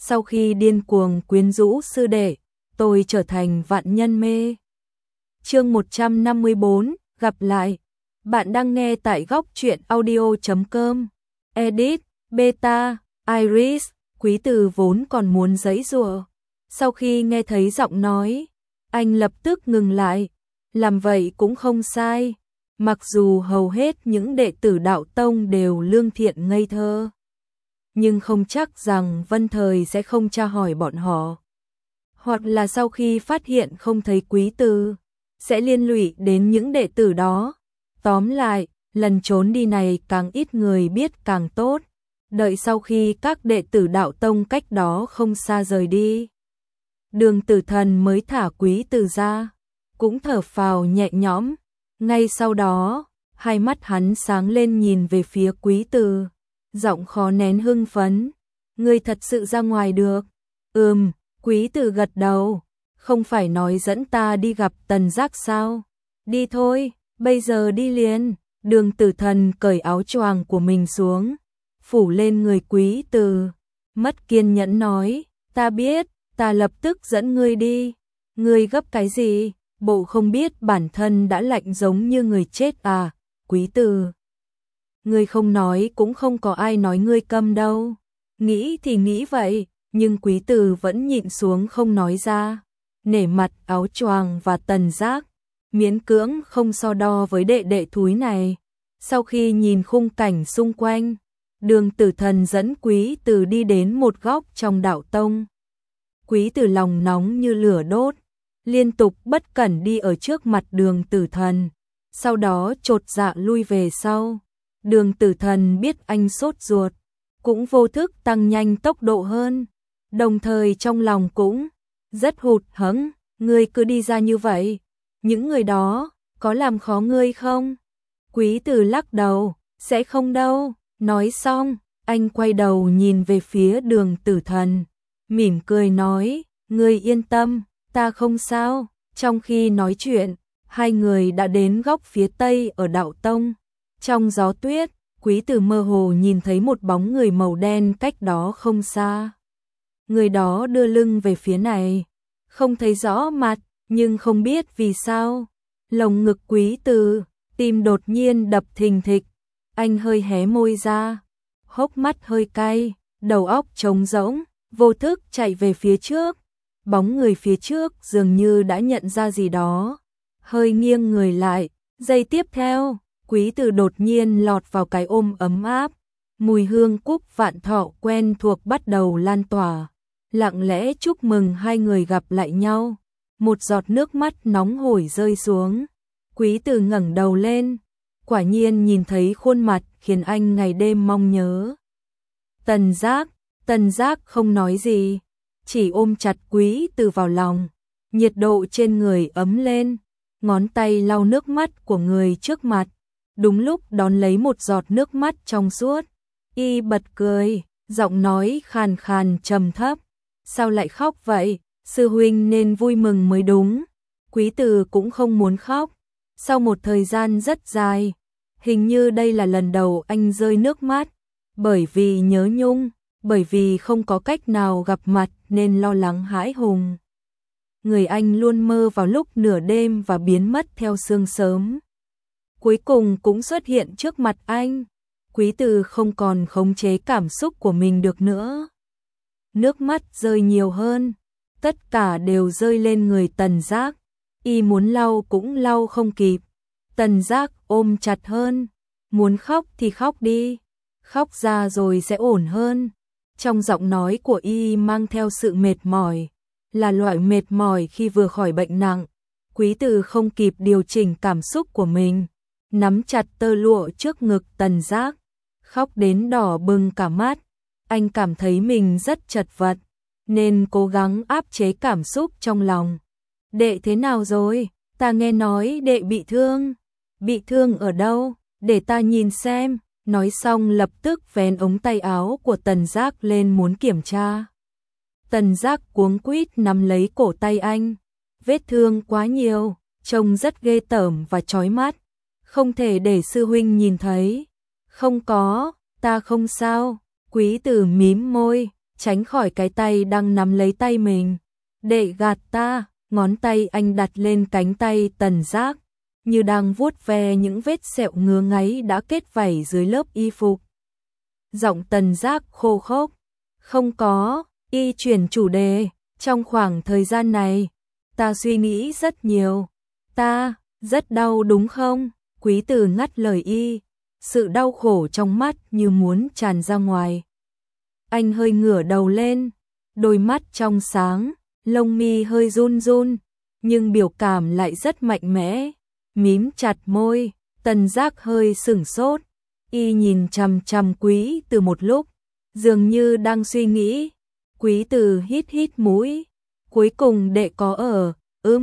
sau khi điên cuồng quyến rũ sư đệ, tôi trở thành vạn nhân mê. Chương 154, gặp lại. Bạn đang nghe tại góc truyện audio.com. Edit, Beta, Iris, Quý Từ vốn còn muốn giãy giụa. Sau khi nghe thấy giọng nói, anh lập tức ngừng lại. Làm vậy cũng không sai. Mặc dù hầu hết những đệ tử đạo tông đều lương thiện ngây thơ, nhưng không chắc rằng Vân Thời sẽ không tra hỏi bọn họ. Hoặc là sau khi phát hiện không thấy Quý Từ, sẽ liên lụy đến những đệ tử đó. Tóm lại, lần trốn đi này càng ít người biết càng tốt. Đợi sau khi các đệ tử đạo tông cách đó không xa rời đi, Đường Tử Thần mới thả Quý Từ ra, cũng thở phào nhẹ nhõm. Ngay sau đó, hai mắt hắn sáng lên nhìn về phía Quý Từ, giọng khó nén hưng phấn. Ngươi thật sự ra ngoài được? Quý Từ gật đầu. Không phải nói dẫn ta đi gặp Tần Giác sao? Đi thôi, bây giờ đi liền. Đường Tử Thần cởi áo choàng của mình xuống, phủ lên người Quý Từ, mất kiên nhẫn nói, ta biết, ta lập tức dẫn ngươi đi. Ngươi gấp cái gì? Bộ không biết bản thân đã lạnh giống như người chết à? Quý Từ, ngươi không nói cũng không có ai nói ngươi câm đâu. Nghĩ thì nghĩ vậy, nhưng Quý Từ vẫn nhịn xuống không nói ra. Nể mặt áo choàng và Tần Giác, miễn cưỡng không so đo với đệ đệ thúi này. Sau khi nhìn khung cảnh xung quanh, Đường Tử Thần dẫn Quý Từ đi đến một góc trong đạo tông. Quý Từ lòng nóng như lửa đốt, liên tục bất cẩn đi ở trước mặt Đường Tử Thần, sau đó chột dạ lui về sau. Đường Tử Thần biết anh sốt ruột, cũng vô thức tăng nhanh tốc độ hơn, đồng thời trong lòng cũng rất hụt hẫng. Ngươi cứ đi ra như vậy, những người đó có làm khó ngươi không? Quý Từ lắc đầu, sẽ không đâu. Nói xong, anh quay đầu nhìn về phía Đường Tử Thần, mỉm cười nói, ngươi yên tâm, ta không sao. Trong khi nói chuyện, hai người đã đến góc phía tây ở đạo tông. Trong gió tuyết, Quý Từ mơ hồ nhìn thấy một bóng người màu đen cách đó không xa. Người đó đưa lưng về phía này, không thấy rõ mặt, nhưng không biết vì sao, lồng ngực Quý Từ, tim đột nhiên đập thình thịch. Anh hơi hé môi ra, hốc mắt hơi cay, đầu óc trống rỗng, vô thức chạy về phía trước. Bóng người phía trước dường như đã nhận ra gì đó, hơi nghiêng người lại. Giây tiếp theo, Quý Từ đột nhiên lọt vào cái ôm ấm áp. Mùi hương cúc vạn thọ quen thuộc bắt đầu lan tỏa, lặng lẽ chúc mừng hai người gặp lại nhau. Một giọt nước mắt nóng hổi rơi xuống. Quý Từ ngẩng đầu lên, quả nhiên nhìn thấy khuôn mặt khiến anh ngày đêm mong nhớ. Tần Giác không nói gì, chỉ ôm chặt Quý Từ vào lòng. Nhiệt độ trên người ấm lên, ngón tay lau nước mắt của người trước mặt. Đúng lúc đón lấy một giọt nước mắt trong suốt, y bật cười, giọng nói khàn khàn trầm thấp. Sao lại khóc vậy? Sư huynh nên vui mừng mới đúng. Quý Từ cũng không muốn khóc. Sau một thời gian rất dài, hình như đây là lần đầu anh rơi nước mắt, bởi vì nhớ nhung, bởi vì không có cách nào gặp mặt nên lo lắng hãi hùng. Người anh luôn mơ vào lúc nửa đêm và biến mất theo sương sớm, cuối cùng cũng xuất hiện trước mặt anh. Quý Từ không còn khống chế cảm xúc của mình được nữa. Nước mắt rơi nhiều hơn, tất cả đều rơi lên người Tần Giác. Y muốn lau cũng lau không kịp. Tần Giác ôm chặt hơn, muốn khóc thì khóc đi, khóc ra rồi sẽ ổn hơn. Trong giọng nói của y mang theo sự mệt mỏi, là loại mệt mỏi khi vừa khỏi bệnh nặng. Quý Từ không kịp điều chỉnh cảm xúc của mình, nắm chặt tơ lụa trước ngực Tần Giác, khóc đến đỏ bừng cả mắt. Anh cảm thấy mình rất chật vật, nên cố gắng áp chế cảm xúc trong lòng. Đệ thế nào rồi? Ta nghe nói đệ bị thương. Bị thương ở đâu? Để ta nhìn xem. Nói xong lập tức vén ống tay áo của Tần Giác lên muốn kiểm tra. Tần Giác cuống quýt nắm lấy cổ tay anh. Vết thương quá nhiều, trông rất ghê tởm và chói mắt. Không thể để sư huynh nhìn thấy. Không có, ta không sao. Quý Từ mím môi, tránh khỏi cái tay đang nắm lấy tay mình. Để gạt ta, ngón tay anh đặt lên cánh tay Tần Giác, như đang vuốt ve những vết sẹo ngứa ngáy đã kết vảy dưới lớp y phục. Giọng Tần Giác khô khốc. Không có, y chuyển chủ đề, trong khoảng thời gian này, ta suy nghĩ rất nhiều. Ta, rất đau đúng không? Quý Từ ngắt lời y, sự đau khổ trong mắt như muốn tràn ra ngoài. Anh hơi ngửa đầu lên, đôi mắt trong sáng, lông mi hơi run run, nhưng biểu cảm lại rất mạnh mẽ. Mím chặt môi, Tần Giác hơi sửng sốt, y nhìn chằm chằm Quý Từ một lúc, dường như đang suy nghĩ. Quý Từ hít hít mũi, cuối cùng đệ có ở,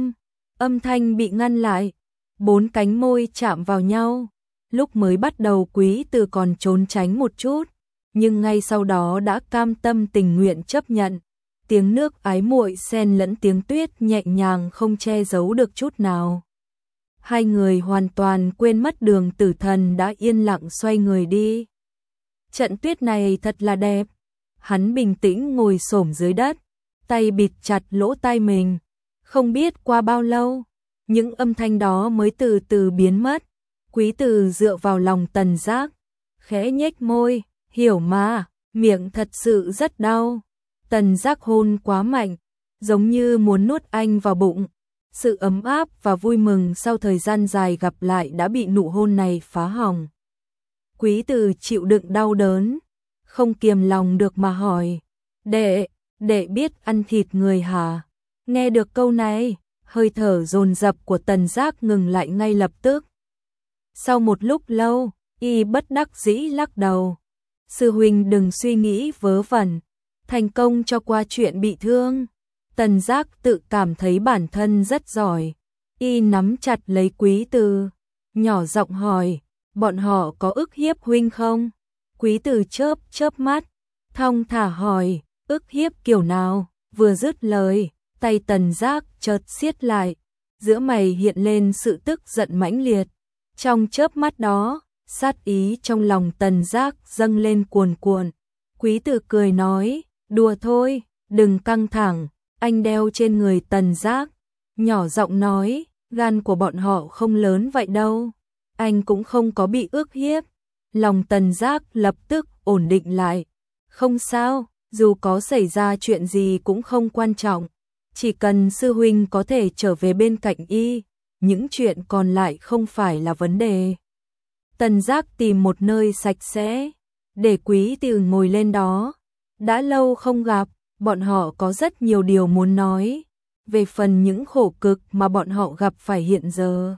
âm thanh bị ngăn lại, 4 cánh môi chạm vào nhau. Lúc mới bắt đầu Quý Từ còn trốn tránh một chút, nhưng ngay sau đó đã cam tâm tình nguyện chấp nhận. Tiếng nước ái muội xen lẫn tiếng tuyết nhẹ nhàng không che giấu được chút nào. Hai người hoàn toàn quên mất Đường Tử Thần đã yên lặng xoay người đi. Trận tuyết này thật là đẹp. Hắn bình tĩnh ngồi xổm dưới đất, tay bịt chặt lỗ tai mình. Không biết qua bao lâu, những âm thanh đó mới từ từ biến mất. Quý Từ dựa vào lòng Tần Giác, khẽ nhếch môi, hiểu mà, miệng thật sự rất đau. Tần Giác hôn quá mạnh, giống như muốn nuốt anh vào bụng. Sự ấm áp và vui mừng sau thời gian dài gặp lại đã bị nụ hôn này phá hỏng. Quý Từ chịu đựng đau đớn, không kiềm lòng được mà hỏi, đệ biết ăn thịt người hả? Nghe được câu này, hơi thở dồn dập của Tần Giác ngừng lại ngay lập tức. Sau một lúc lâu, y bất đắc dĩ lắc đầu. Sư huynh đừng suy nghĩ vớ vẩn, thành công cho qua chuyện bị thương. Tần Giác tự cảm thấy bản thân rất giỏi. Y nắm chặt lấy Quý Từ, nhỏ giọng hỏi, bọn họ có ức hiếp huynh không? Quý Từ chớp mắt, thong thả hỏi, ức hiếp kiểu nào? Vừa dứt lời, tay Tần Giác chợt siết lại, giữa mày hiện lên sự tức giận mãnh liệt. Trong chớp mắt đó, sát ý trong lòng Tần Giác dâng lên cuồn cuộn. Quý Từ cười nói, đùa thôi, đừng căng thẳng. Anh đeo trên người Tần Giác, nhỏ giọng nói, gan của bọn họ không lớn vậy đâu. Anh cũng không có bị ức hiếp. Lòng Tần Giác lập tức ổn định lại. Không sao, dù có xảy ra chuyện gì cũng không quan trọng. Chỉ cần sư huynh có thể trở về bên cạnh y, những chuyện còn lại không phải là vấn đề. Tần Giác tìm một nơi sạch sẽ, để Quý Từ ngồi lên đó. Đã lâu không gặp, bọn họ có rất nhiều điều muốn nói. Về phần những khổ cực mà bọn họ gặp phải hiện giờ,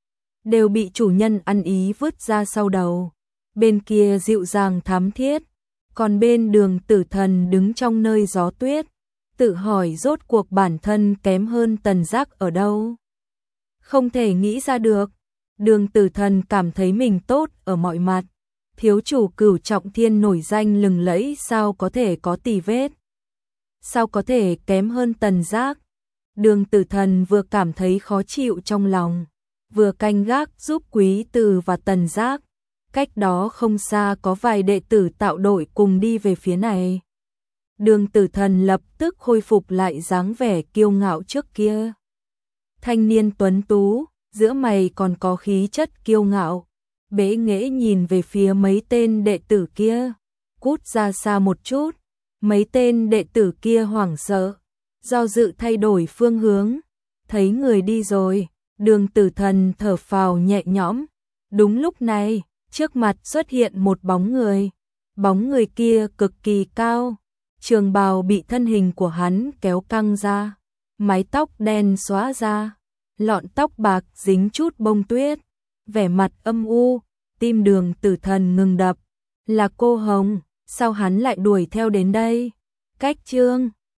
đều bị chủ nhân ăn ý vứt ra sau đầu. Bên kia dịu dàng thắm thiết, còn bên Đường Tử Thần đứng trong nơi gió tuyết, tự hỏi rốt cuộc bản thân kém hơn Tần Giác ở đâu. Không thể nghĩ ra được. Đường Tử Thần cảm thấy mình tốt ở mọi mặt. Thiếu chủ Cửu Trọng Thiên nổi danh lừng lẫy sao có thể có tì vết. Sao có thể kém hơn Tần Giác. Đường Tử Thần vừa cảm thấy khó chịu trong lòng, vừa canh gác giúp Quý Từ và Tần Giác. Cách đó không xa có vài đệ tử tạo đội cùng đi về phía này. Đường Tử Thần lập tức khôi phục lại dáng vẻ kiêu ngạo trước kia. Thanh niên tuấn tú, giữa mày còn có khí chất kiêu ngạo, bẽ nghễ nhìn về phía mấy tên đệ tử kia, cút ra xa một chút. Mấy tên đệ tử kia hoảng sợ, do dự thay đổi phương hướng, thấy người đi rồi, Đường Tử Thần thở phào nhẹ nhõm. Đúng lúc này, trước mặt xuất hiện một bóng người. Bóng người kia cực kỳ cao, trường bào bị thân hình của hắn kéo căng ra, mái tóc đen xóa ra, lọn tóc bạc dính chút bông tuyết, vẻ mặt âm u. Tim Đường Tử Thần ngừng đập. Là cô Hồng, sao hắn lại đuổi theo đến đây? Cách chương